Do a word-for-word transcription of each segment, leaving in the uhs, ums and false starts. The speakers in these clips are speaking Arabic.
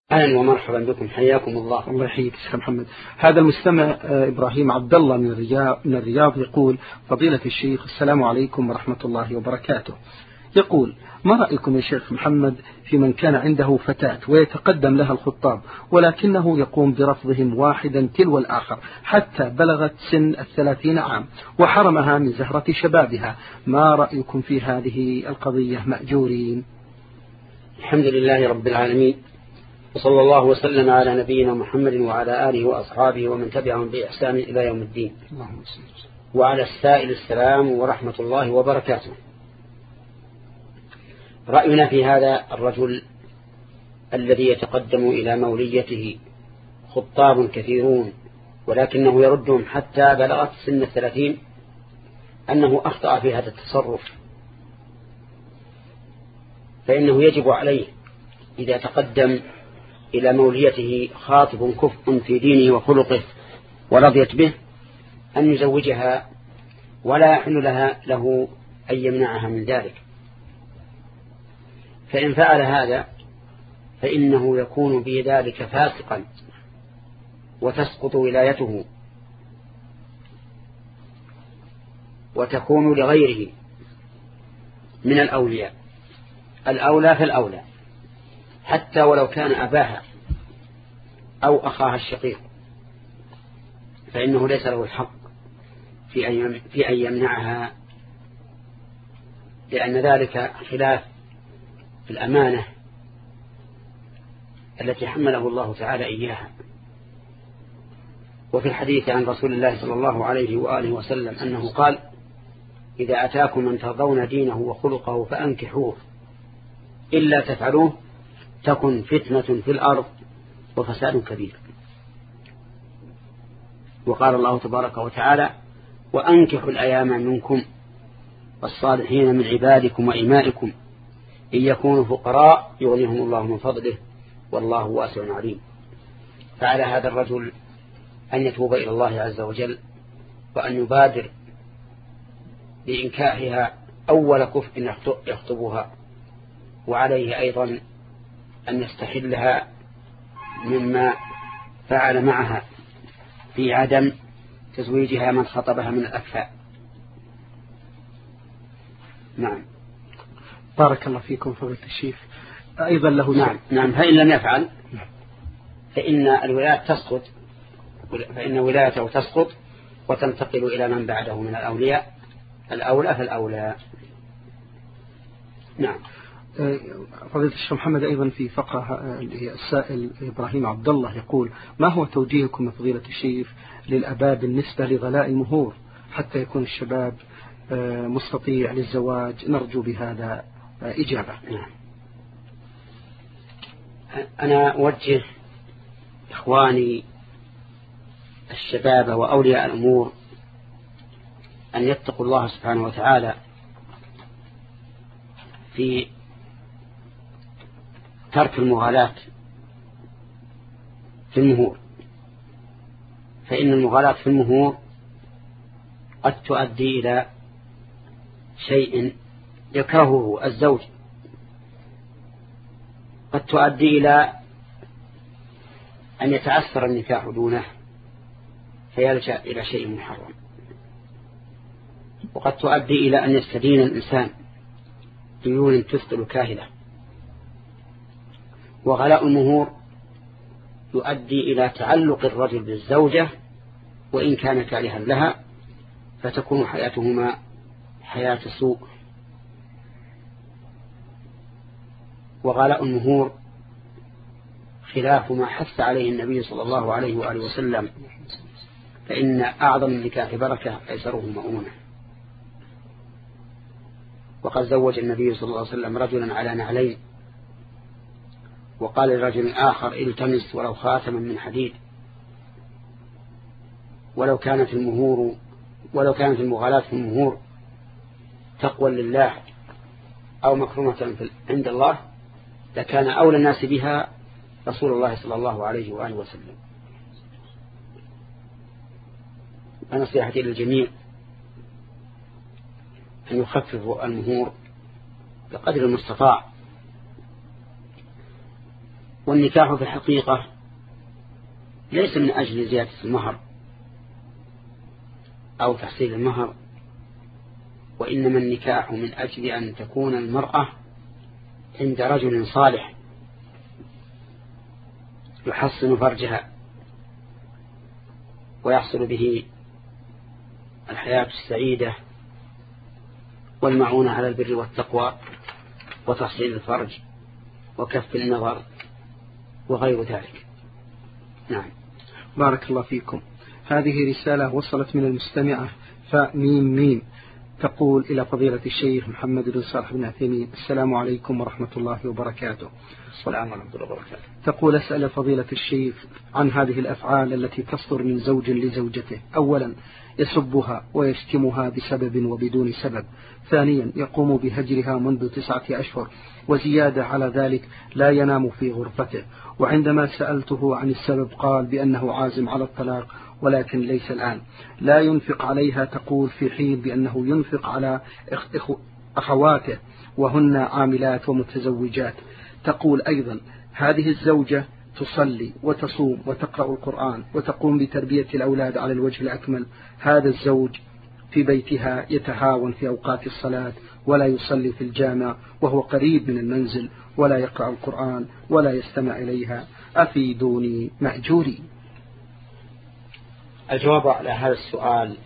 أهلا ومرحبا بكم، حياكم الله. الله يحييك شيخ محمد. هذا المستمع إبراهيم عبد الله من الرياض, من الرياض يقول: فضيلة الشيخ، السلام عليكم ورحمة الله وبركاته. يقول: ما رأيكم يا شيخ محمد في من كان عنده فتاة ويتقدم لها الخطاب ولكنه يقوم برفضهم واحدا تلو الآخر حتى بلغت سن الثلاثين عام وحرمها من زهرة شبابها؟ ما رأيكم في هذه القضية مأجورين؟ الحمد لله رب العالمين، وصلى الله وسلم على نبينا محمد وعلى آله وأصحابه ومن تبعهم بإحسان إلى يوم الدين. وعلى السائل السلام ورحمة الله وبركاته. رأينا في هذا الرجل الذي يتقدم إلى موليته خطاب كثيرون ولكنه يردهم حتى بلغت سن الثلاثين أنه أخطأ في هذا التصرف، فإنه يجب عليه إذا تقدم إلى موليته خاطب كفء في دينه وخلقه ورضيت به أن يزوجها، ولا يحل لها له أن يمنعها من ذلك. فإن فعل هذا فإنه يكون بذلك فاسقا وتسقط ولايته وتكون لغيره من الأولياء. الأولى فالأولى حتى ولو كان أباها أو أخاها الشقيق، فإنه ليس له الحق في أن يمنعها، لأن ذلك خلاف الأمانة التي حمله الله تعالى إياها. وفي الحديث عن رسول الله صلى الله عليه وآله وسلم أنه قال: إذا أتاكم من ترضون دينه وخلقه فأنكحوه، إلا تفعلوه تكن فتنة في الأرض وفساد كبير. وقال الله تبارك وتعالى: وأنكحوا الأيام منكم والصالحين من عبادكم وإمائكم إن يكونوا فقراء يغنيهم الله من فضله والله واسع عليم. فعلى هذا الرجل أن يتوب إلى الله عز وجل وأن يبادر بإنكاحها أول كفء يخطبها، وعليه أيضا أن يستحلها مما فعل معها في عدم تزويجها من خطبها من الأكفاء. نعم. بارك الله فيكم فضيلة الشيخ. أيضا له نعم نعم فإن لم يفعل فإن الولاية تسقط، فإن ولايته تسقط وتنتقل إلى من بعده من الأولياء. الأولى فالأولى. نعم. فضيلة الشيخ محمد، أيضا في فقرة السائل إبراهيم عبد الله يقول: ما هو توجيهكم فضيلة الشيخ للأباء بالنسبة لغلاء المهور حتى يكون الشباب مستطيع للزواج؟ نرجو بهذا إجابة. أنا أوجه إخواني الشباب وأولياء الأمور أن يتقوا الله سبحانه وتعالى في ترك المغالاة في المهور، فإن المغالاة في المهور قد تؤدي إلى شيء يكرهه الزوج، قد تؤدي إلى أن يتعثر النكاح دونه فيلجأ إلى شيء محرم، وقد تؤدي إلى أن يستدين الإنسان ديون تثقل كاهلة. وغلاء المهور يؤدي إلى تعلق الرجل بالزوجة وإن كان كارها لها، فتكون حياتهما حياة سوء. وغلاء المهور خلاف ما حث عليه النبي صلى الله عليه وآله وسلم، فإن أعظم النكاح بركة أيسره مؤونة. وقد زوج النبي صلى الله عليه وسلم رجلا على نعلين، وقال لرجل آخر: التمس ولو خاتما من حديد. ولو كانت المهور ولو كانت المغالاة في المهور تقوى لله أو مكرمة عند الله لكان أولى الناس بها رسول الله صلى الله عليه وآله وسلم. ونصيحتي للجميع أن يخففوا المهور بقدر المستطاع، والنكاح في الحقيقة ليس من أجل زيادة المهر أو تحصيل المهر، وإنما النكاح من أجل أن تكون المرأة عند رجل صالح يحصن فرجها ويحصل به الحياة السعيدة والمعونة على البر والتقوى وتحصيل الفرج وكف النظر وغير ذلك. نعم. بارك الله فيكم. هذه رسالة وصلت من المستمعة فميم ميم تقول إلى فضيلة الشيخ محمد بن صالح بن عثيمين: السلام عليكم ورحمة الله وبركاته. السلام ورحمة الله وبركاته. تقول: أسأل فضيلة الشيخ عن هذه الأفعال التي تصدر من زوج لزوجته. أولا، يسبها ويشتمها بسبب وبدون سبب. ثانيا، يقوم بهجرها منذ تسعة أشهر، وزيادة على ذلك لا ينام في غرفته. وعندما سألته عن السبب قال بأنه عازم على الطلاق ولكن ليس الآن. لا ينفق عليها تقول، في حين بأنه ينفق على أخواته وهن عاملات ومتزوجات. تقول أيضا: هذه الزوجة تصلي وتصوم وتقرأ القرآن وتقوم بتربية الأولاد على الوجه الأكمل. هذا الزوج في بيتها يتهاون في أوقات الصلاة ولا يصلي في الجامع وهو قريب من المنزل ولا يقرأ القرآن ولا يستمع إليها. أفيدوني مأجوري. الجواب على هذا السؤال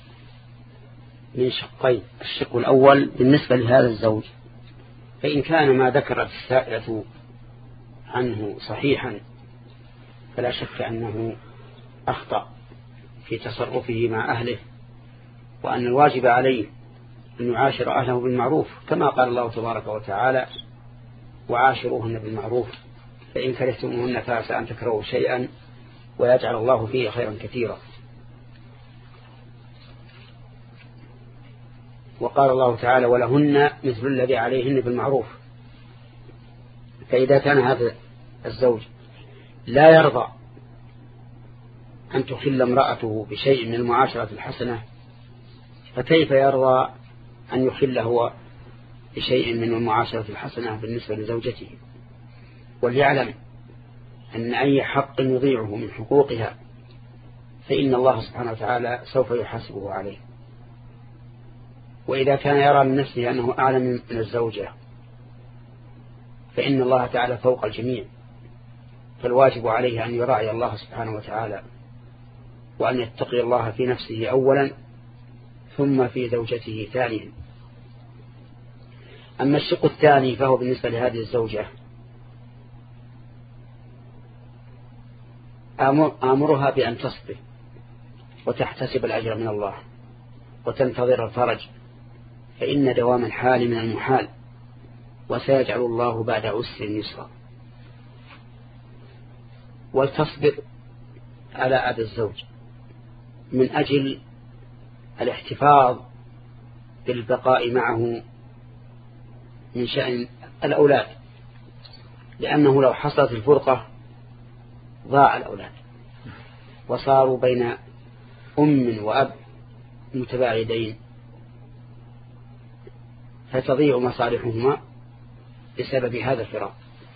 من شقين. الشق الأول بالنسبة لهذا الزوج، فإن كان ما ذكرت السائلة عنه صحيحا فلا شك أنه أخطأ في تصرفه مع أهله، وأن الواجب عليه أن يعاشر أهله بالمعروف كما قال الله تبارك وتعالى: وعاشروهن بالمعروف فإن كرهتموهن فعسى أن تكرهوا شيئا ويجعل الله فيه خيرا كثيرا. وقال الله تعالى: ولهن مثل الذي عليهن بالمعروف. فإذا كان هذا الزوج لا يرضى أن تخل امرأته بشيء من المعاشرة الحسنة، فكيف يرضى أن يخل هو بشيء من المعاشرة الحسنة بالنسبة لزوجته؟ وليعلم أن أي حق يضيعه من حقوقها فإن الله سبحانه وتعالى سوف يحاسبه عليه. وإذا كان يرى من نفسه أنه أعلم من الزوجة فإن الله تعالى فوق الجميع، فالواجب عليه أن يراعي الله سبحانه وتعالى وأن يتقي الله في نفسه أولا ثم في زوجته ثانيا. أما الشق الثاني فهو بالنسبة لهذه الزوجة: آمرها بأن تصبر وتحتسب الأجر من الله وتنتظر الفرج، فإن دوام الحال من المحال، وسيجعل الله بعد عسر يسرا. ولتصبر على أذى الزوج من أجل الاحتفاظ بالبقاء معه من شأن الأولاد، لأنه لو حصلت الفرقة ضاع الأولاد وصاروا بين أم وأب متباعدين فتضيع مصالحهما بسبب هذا الفراق.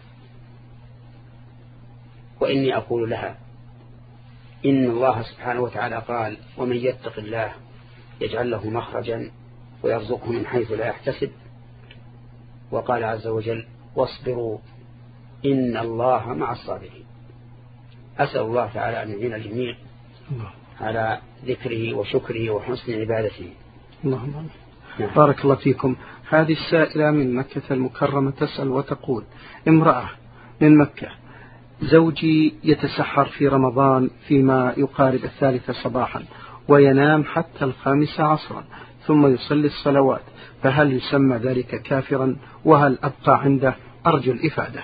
وإني أقول لها: إن الله سبحانه وتعالى قال: ومن يتق الله يجعل له مخرجا ويرزقه من حيث لا يحتسب. وقال عز وجل: واصبروا إن الله مع الصابرين. أسأل الله تعالى أن يعين الجميع على ذكره وشكره وحسن عبادته. اللهم نعم. بارك الله فيكم. هذه السائلة من مكة المكرمة تسأل وتقول: امرأة من مكة، زوجي يتسحر في رمضان فيما يقارب الثالثة صباحا وينام حتى الخامسة عصرا ثم يصلي الصلوات، فهل يسمى ذلك كافرا؟ وهل أبقى عنده؟ أرجو الإفادة.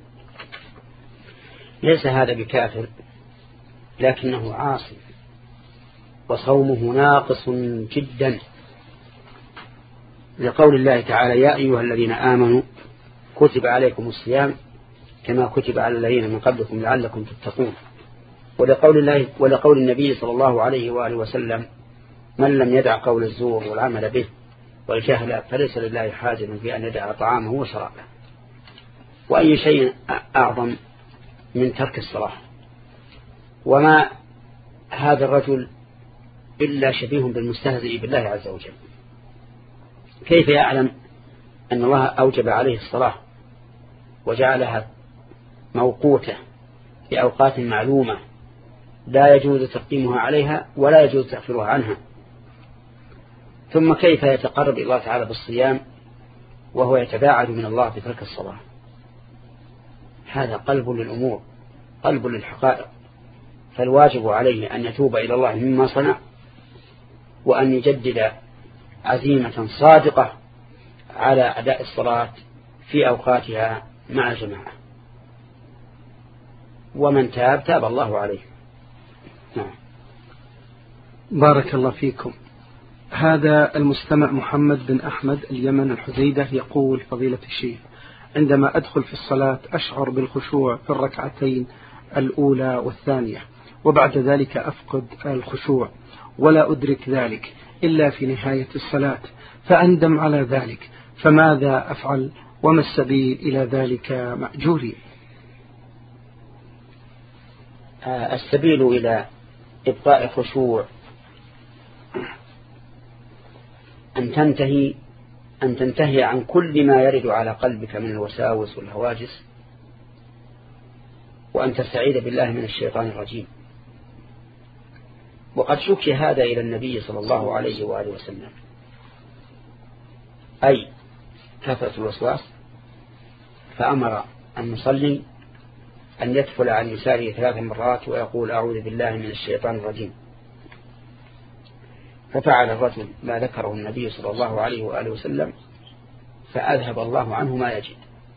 ليس هذا بكافر، لكنه عاصي وصومه ناقص جدا، لقول الله تعالى: يا أيها الذين آمنوا كتب عليكم الصيام كما كتب على الذين من قبلكم لعلكم تتقون. ولقول الله ولقول النبي صلى الله عليه وآله وسلم: من لم يدع قول الزور والعمل به والجهل فليس لله حاجة في أن يدع طعامه وشرابه. وأي شيء أعظم من ترك الصلاة. وما هذا الرجل إلا شبيه بالمستهزئ بالله عز وجل. كيف يعلم أن الله أوجب عليه الصلاة وجعلها موقوتة بأوقات معلومة لا يجوز تقديمها عليها ولا يجوز تأخيرها عنها، ثم كيف يتقرب إلى الله تعالى بالصيام وهو يتباعد من الله بترك الصلاة؟ هذا قلب للأمور، قلب للحقائق. فالواجب عليه أن يتوب إلى الله مما صنع، وأن يجدد عزيمة صادقة على أداء الصلاة في أوقاتها مع الجماعة. ومن تاب تاب الله عليه. نعم. بارك الله فيكم. هذا المستمع محمد بن أحمد اليمن الحزيدة يقول: فضيلة الشيخ، عندما أدخل في الصلاة أشعر بالخشوع في الركعتين الأولى والثانية، وبعد ذلك أفقد الخشوع ولا أدرك ذلك إلا في نهاية الصلاة، فأندم على ذلك، فماذا أفعل وما السبيل إلى ذلك مأجوري؟ السبيل إلى إبقاء الخشوع أن تنتهي أن تنتهي عن كل ما يرد على قلبك من الوساوس والهواجس، وأن تستعيذ بالله من الشيطان الرجيم. وقد شكي هذا إلى النبي صلى الله عليه وآله وسلم، أي كثرة الوسواس، فأمر المصلي أن يدخل عن يساره ثلاث مرات ويقول: أعوذ بالله من الشيطان الرجيم. ففعل الرجل ما ذكره النبي صلى الله عليه وآله وسلم، فأذهب الله عنه ما يجد.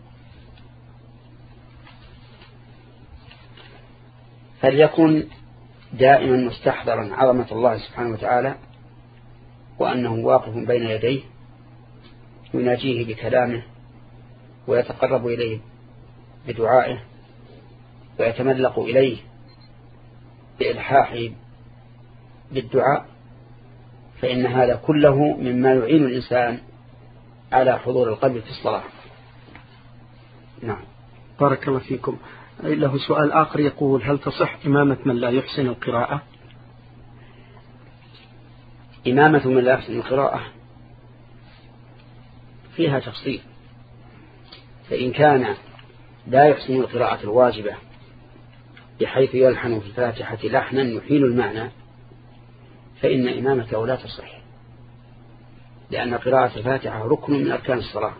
فليكن دائما مستحضرا عظمة الله سبحانه وتعالى، وأنه واقف بين يديه يناجيه بكلامه ويتقرب إليه بدعائه ويتملق إليه بإلحاحه بالدعاء، فإن هذا كله مما يعين الإنسان على حضور القلب في الصلاة. نعم. بارك الله فيكم. له سؤال آخر يقول: هل تصح إمامة من لا يحسن القراءة؟ إمامة من لا يحسن القراءة فيها تفصيل. فإن كان لا يحسن القراءة الواجبة بحيث يلحن في الفاتحة لحنا يحيل المعنى، فإن إمامته لا تصح، لأن قراءة الفاتحة ركن من أركان الصلاة.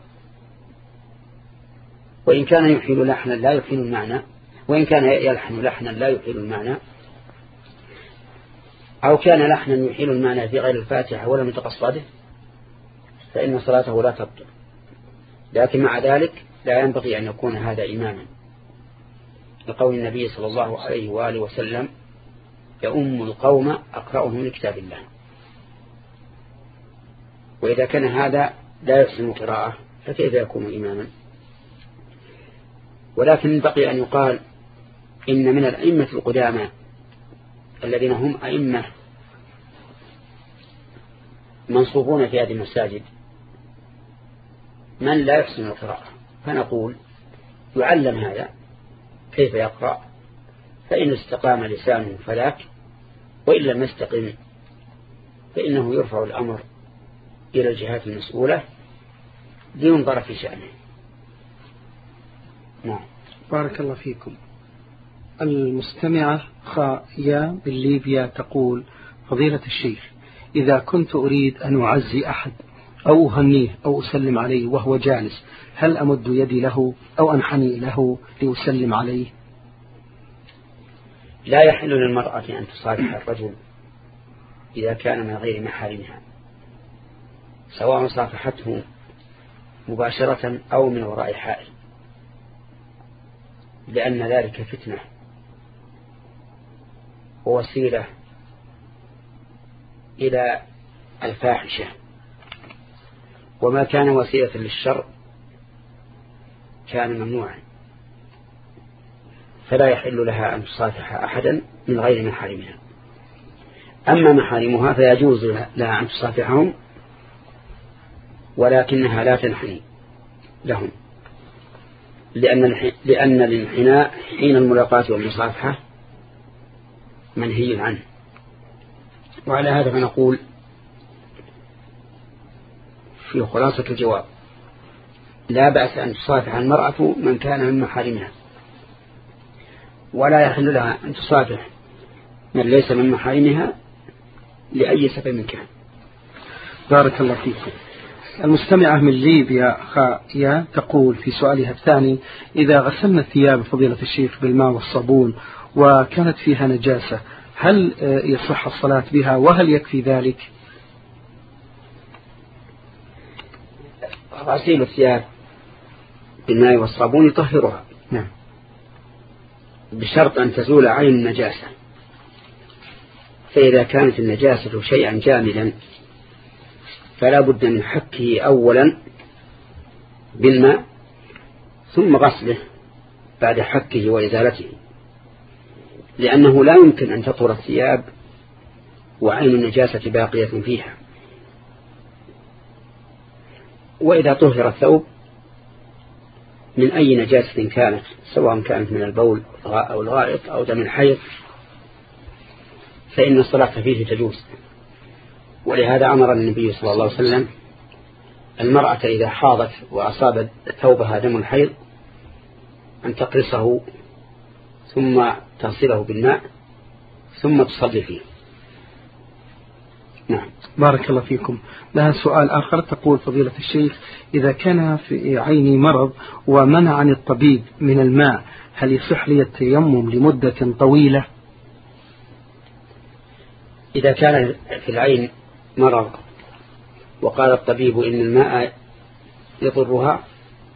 وإن كان يحيل لحنا لا يحيل المعنى، وإن كان يلحن لحنا لا يحيل المعنى، أو كان لحنا يحيل المعنى في غير الفاتحة ولم يتقصده، فإن صلاته لا تبطل. لكن مع ذلك لا ينبغي أن يكون هذا إماما، لقول النبي صلى الله عليه وآله وسلم: يؤم القوم أقرأهم لكتاب الله. وإذا كان هذا لا يحسن القراءة فكيف يكون إماما؟ ولكن بقي أن يقال إن من الأئمة القدامى الذين هم أئمة منصوبون في هذه المساجد من لا يحسن القراءة، فنقول يعلم هذا كيف يقرأ، فإن استقام لسانه فلاك، وإن لم يستقم فإنه يرفع الأمر إلى الجهات المسؤولة لينظر في شأنه. نعم. بارك الله فيكم. المستمعة خايا بالليبيا تقول: فضيلة الشيخ، إذا كنت أريد أن أعزي أحد أو أهنيه أو أسلم عليه وهو جالس، هل أمد يدي له أو أنحني له لأسلم عليه؟ لا يحل للمرأة أن تصافح الرجل إذا كان من غير محارمها، سواء صافحته مباشرة أو من وراء حائل، لأن ذلك فتنة ووسيلة إلى الفاحشة، وما كان وسيلة للشر كان ممنوعا، فلا يحل لها أن تصافح أحدا من غير محارمها. أما محارمها فيجوز لها أن تصافحهم، ولكنها لا تنحني لهم. لأن لأن الانحناء حين الملاقاة والمصافحة منهي عنه. وعلى هذا فنقول في خلاصة الجواب: لا بأس أن تصافح المرأة من كان من محارمها، ولا يحل لها أن تصافح من ليس من محارمها لأي سبب كان. بارك الله فيكم. المستمعة من ليبيا خايا تقول في سؤالها الثاني: إذا غسلنا الثياب فضيلة الشيخ بالماء والصابون وكانت فيها نجاسة، هل يصح الصلاة بها وهل يكفي ذلك؟ غسيل الثياب بالماء والصابون يطهرها، نعم، بشرط أن تزول عين النجاسة. فإذا كانت النجاسة شيئا جامدا فلا بد من حكه أولا بالماء ثم غسله بعد حكه وإزالته، لأنه لا يمكن أن تطهر الثياب وعين النجاسة باقية فيها. وإذا طهر الثوب من أي نجاسة كانت، سواء كانت من البول أو الغائط أو دم الحيض، فإن الصلاة فيه تجوز. ولهذا أمر النبي صلى الله عليه وسلم المرأة إذا حاضت وأصاب ثوبها دم الحيض أن تقرصه ثم تغسله بالماء ثم تصلي فيه. نعم. بارك الله فيكم. لها سؤال آخر تقول: فضيلة الشيخ، إذا كان في عيني مرض ومنعني الطبيب من الماء، هل يصح لي التيمم لمدة طويلة؟ إذا كان في العين مرض وقال الطبيب إن الماء يضرها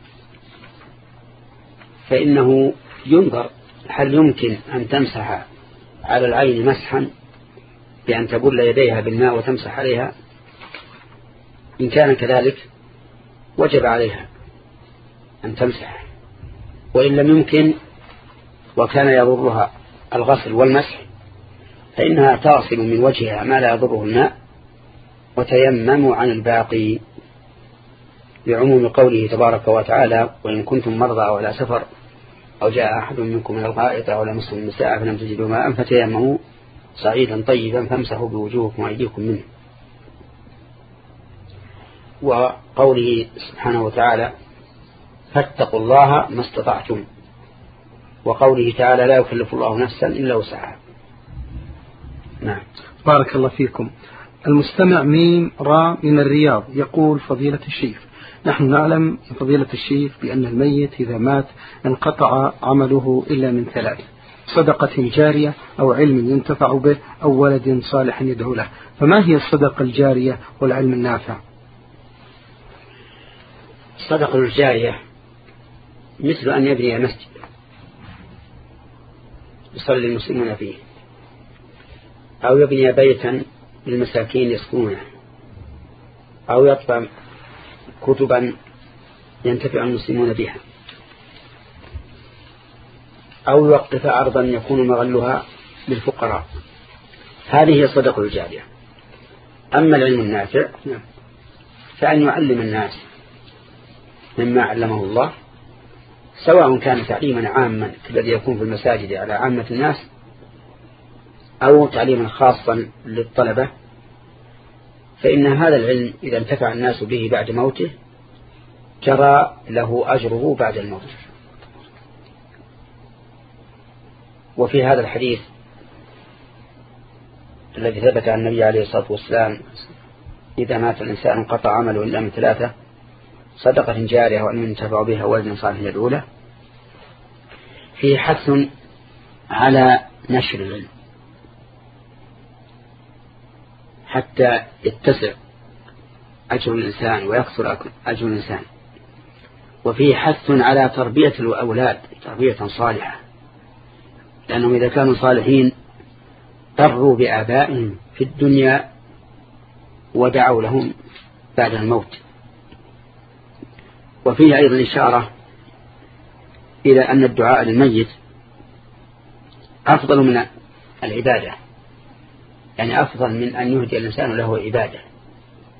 فإنه ينظر هل يمكن أن تمسح على العين مسحا بأن تبل يديها بالماء وتمسح عليها. إن كان كذلك وجب عليها أن تمسح، وإن لم يمكن وكان يضرها الغسل والمسح فإنها تغسل من وجهها ما لا يضره الماء وتيمم عن الباقي، بعموم قوله تبارك وتعالى: وإن كنتم مرضى أو على سفر أو جاء أحد منكم من الغائط أو لمسوا النساء فلم تجدوا ماء فتيمموا صعيدا طيبا فامسحوا بوجوهكم وأيديكم منه. وقوله سبحانه وتعالى: فاتقوا الله ما استطعتم، وقوله تعالى: لا يكلف الله نفسا إلا وسعها. نعم. بارك الله فيكم. المستمع ميم را من الرياض يقول: فضيلة الشيخ، نحن نعلم فضيلة الشيخ بأن الميت إذا مات انقطع عمله إلا من ثلاث: صدقة جارية أو علم ينتفع به أو ولد صالح يدعو له، فما هي الصدقة الجارية والعلم النافع؟ الصدقة الجارية مثل أن يبني مسجد يصلي المسلمون فيه، أو يبني بيتا للمساكين يسكنونه، أو يطبع كتبا ينتفع المسلمون بها، أو يوقف أرضا يكون مغلها للفقراء. هذه هي الصدقة الجارية. أما العلم النافع فأن يعلم الناس مما علمه الله، سواء كان تعليما عاما الذي يكون في المساجد على عامة الناس أو تعليما خاصا للطلبة، فإن هذا العلم إذا انتفع الناس به بعد موته جرى له أجره بعد الموت. وفي هذا الحديث الذي ثبت عن النبي عليه الصلاة والسلام: إذا مات الإنسان انقطع عمله إلا من ثلاثة: صدقة جارية وأن ينتفع بها ولد صالح يدعو له، فيه حث على نشر العلم حتى يتسع أجر الإنسان ويكثر أجر الإنسان، وفيه حث على تربية الأولاد تربية صالحة، لأنهم إذا كانوا صالحين بروا بآبائهم في الدنيا ودعوا لهم بعد الموت. وفيه أيضا إشارة إلى أن الدعاء للميت أفضل من العبادة، يعني أفضل من أن يهدي الإنسان له عبادة.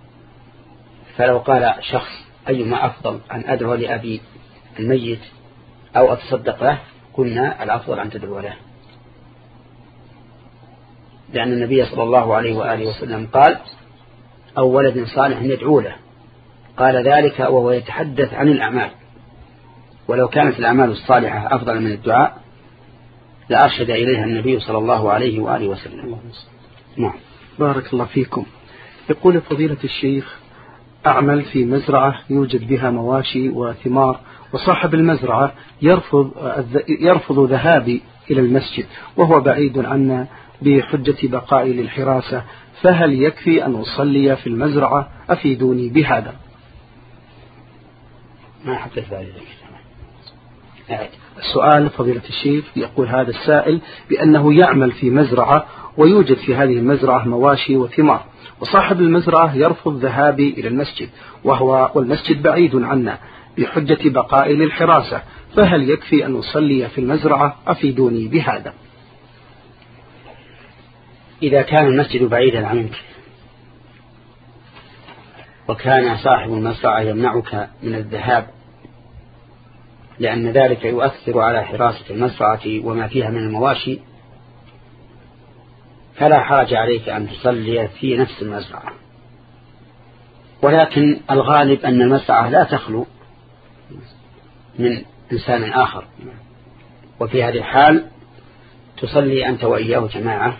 فلو قال شخص: أيما أفضل، أن أدعو لأبي الميت أو أتصدق له قلنا الأفضل أن تدعو له، لأن النبي صلى الله عليه وآله وسلم قال أو ولد صالح يدعو له، قال ذلك وهو يتحدث عن الأعمال، ولو كانت الأعمال الصالحة أفضل من الدعاء لأرشد إليها النبي صلى الله عليه وآله وسلم. نعم. بارك الله فيكم. يقول فضيلة الشيخ: أعمل في مزرعة يوجد بها مواشي وثمار، وصاحب المزرعة يرفض يرفض ذهابي إلى المسجد وهو بعيد عنا بحجة بقائي للحراسة، فهل يكفي أن أصلي في المزرعة؟ أفيدوني بهذا. ما حدث ذلك. السؤال فضيلة الشيخ، يقول هذا السائل بأنه يعمل في مزرعة ويوجد في هذه المزرعة مواشي وثمار، وصاحب المزرعة يرفض ذهابي إلى المسجد وهو والمسجد بعيد عنا بحجة بقائي للحراسة، فهل يكفي أن أصلي في المزرعة؟ أفيدوني بهذا. إذا كان المسجد بعيدا عنك وكان صاحب المزرعة يمنعك من الذهاب لأن ذلك يؤثر على حراسة المزرعة وما فيها من المواشي، فلا حرج عليك أن تصلي في نفس المزرعة، ولكن الغالب أن المزرعة لا تخلو من إنسان آخر، وفي هذه الحال تصلي أنت وإياه جماعة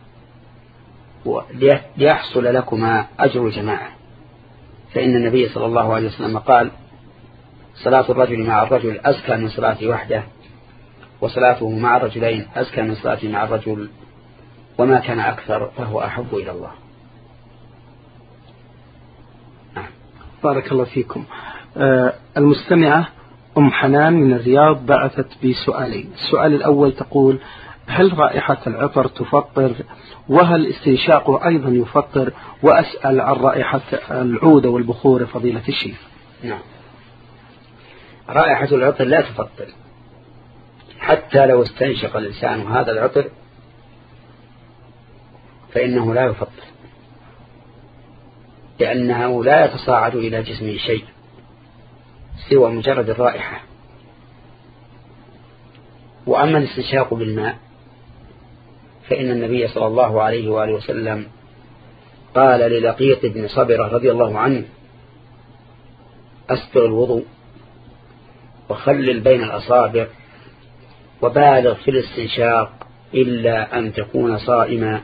ليحصل لكما أجر الجماعة، فإن النبي صلى الله عليه وسلم قال: صلاة الرجل مع الرجل أزكى من صلاته وحده، وصلاته مع الرجلين أزكى من صلاته مع الرجل، وما كان أكثر فهو أحب إلى الله. آه. بارك الله فيكم. آه المستمعة أم حنان من الرياض بعثت بسؤالين. السؤال الأول تقول: هل رائحة العطر تفطر؟ وهل استنشاقه أيضا يفطر؟ وأسأل عن رائحة العود والبخور فضيلة الشيخ. نعم. رائحة العطر لا تفطر، حتى لو استنشق الإنسان هذا العطر فإنه لا يفطر، لأنه لا يتصاعد إلى جسمه شيء سوى مجرد الرائحة. وأما الاستنشاق بالماء فإن النبي صلى الله عليه وآله وسلم قال للقيط بن صبرة رضي الله عنه: أسبغ الوضوء وخلل بين الأصابع وبالغ في الاستنشاق إلا أن تكون صائما.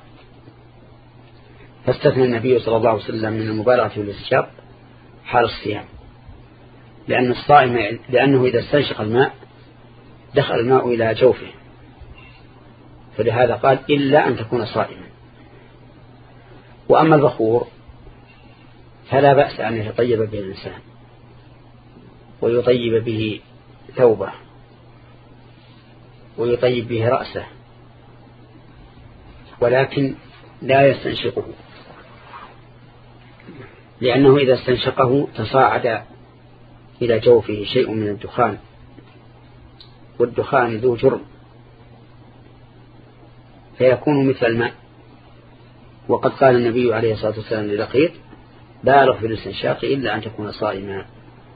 فاستثنى النبي صلى الله عليه وسلم من المبالغة في الاستنشاق حال الصيام، لأن الصائم لأنه إذا استنشق الماء دخل الماء إلى جوفه، فلهذا قال: إلا أن تكون صائما. وأما البخور فلا بأس أن يتطيب به الإنسان ويطيب به ثوبه ويطيب به رأسه، ولكن لا يستنشقه، لأنه إذا استنشقه تصاعد إلى جوفه شيء من الدخان، والدخان ذو جرم فيكون مثل الماء. وقد قال النبي عليه الصلاة والسلام للقيط: بالغ في الاستنشاق إلا أن تكون صائما.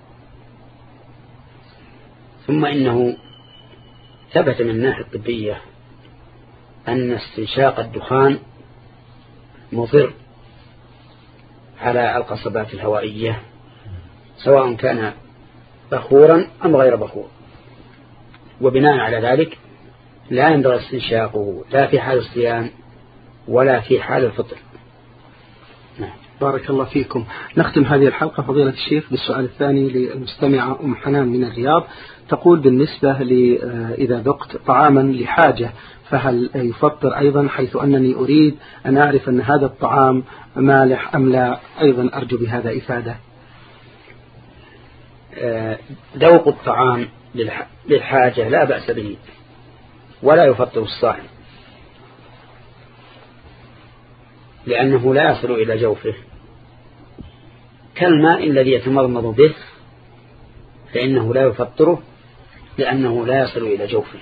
ثم إنه ثبت من الناحية الطبية أن استنشاق الدخان مضر على القصبات الهوائية، سواء كان بخورا أم غير بخور، وبناء على ذلك لا ينبغي استنشاقه لا في حال الصيام ولا في حال الفطر. نعم. بارك الله فيكم. نختم هذه الحلقة فضيلة الشيخ بالسؤال الثاني للمستمعة أم حنان من الرياض. تقول: بالنسبة لي إذا ذقت طعاما لحاجة فهل يفطر أيضا، حيث أنني أريد أن أعرف أن هذا الطعام مالح أم لا؟ أيضا أرجو بهذا إفادة. ذوق الطعام للحاجة لا بأس به ولا يفطر الصائم، لأنه لا يصل إلى جوفه، كالماء الذي يتمضمض به فإنه لا يفطره لأنه لا يصل إلى جوفه.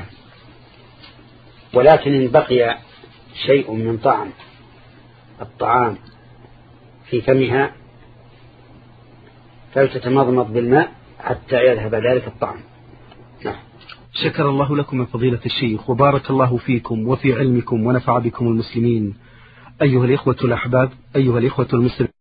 ولكن إن بقي شيء من طعم الطعام في فمها فلتتمضمض بالماء حتى يذهب ذلك الطعم، شكر الله لكم من فضيلة الشيخ وبارك الله فيكم وفي علمكم ونفع بكم المسلمين. أيها الإخوة الأحباب، أيها الإخوة المسلمين.